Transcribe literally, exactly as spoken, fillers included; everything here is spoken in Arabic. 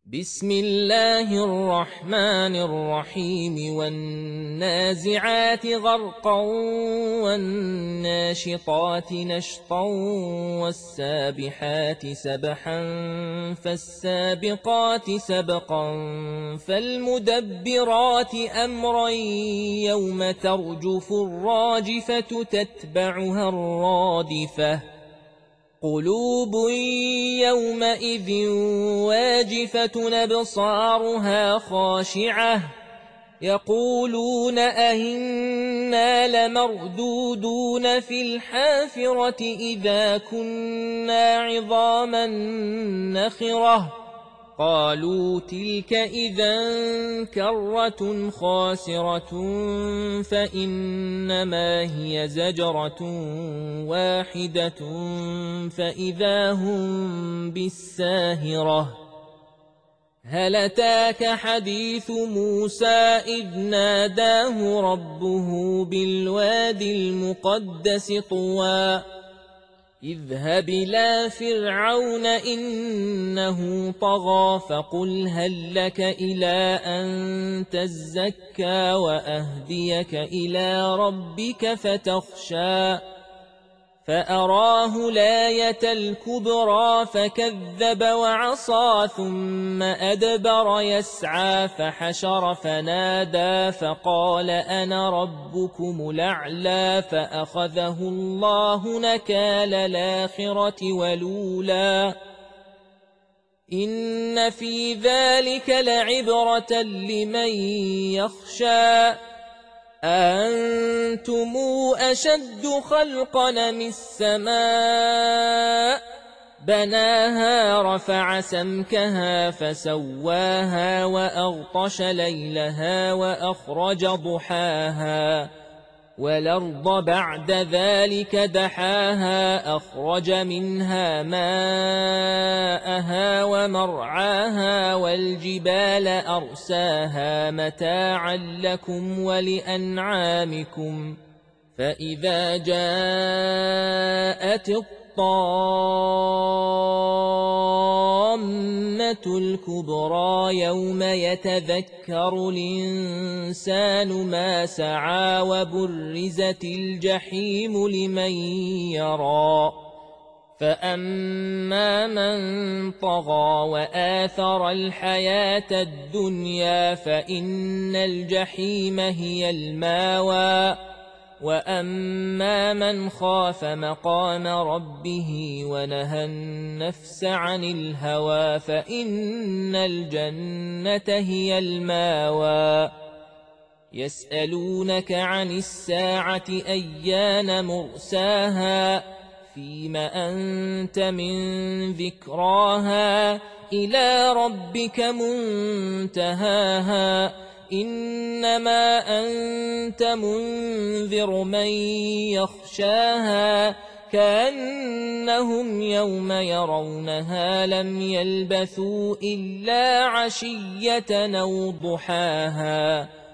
بسم الله الرحمن الرحيم والنازعات غرقا والناشطات نشطا والسابحات سبحا فالسابقات سبقا فالمدبرات أمرا يوم ترجف الراجفة تتبعها الرادفة قلوب يومئذ واجفة أبصارها خاشعة يقولون أئنا لمردودون في الحافرة إذا كنا عظاما نخرة قالوا تلك إذا كرة خاسرة فإنما هي زجرة واحدة فإذا هم بالساهرة هل أتاك حديث موسى إذ ناداه ربه بالواد المقدس طوى اذهب إلى فرعون إنه طغى فقل هل لك إلى أن تزكى وأهديك إلى ربك فتخشى فأراه الآية الكبرى فكذب وعصى ثم أدبر يسعى فحشر فنادى فقال أنا ربكم الأعلى فأخذه الله نكال الآخرة والأولى إن في ذلك لعبرة لمن يخشى أأنتم أشد خلقا من السماء بناها رفع سمكها فسواها وأغطش ليلها وأخرج ضحاها والأرض بعد ذلك دحاها أخرج منها ماءها ومرعاها والجبال أرساها متاعا لكم ولأنعامكم فإذا جاءت الطامة الكبرى يوم يتذكر الإنسان ما سعى وبرزت الجحيم لمن يرى فأما من طغى وآثر الحياة الدنيا فإن الجحيم هي الماوى وأما من خاف مقام ربه ونهى النفس عن الهوى فإن الجنة هي الماوى يسألونك عن الساعة أيان مرساها فيم أنت من ذكراها إلى ربك منتهاها إنما أنت منذر من يخشاها كأنهم يوم يرونها لم يلبثوا إلا عشية أو ضحاها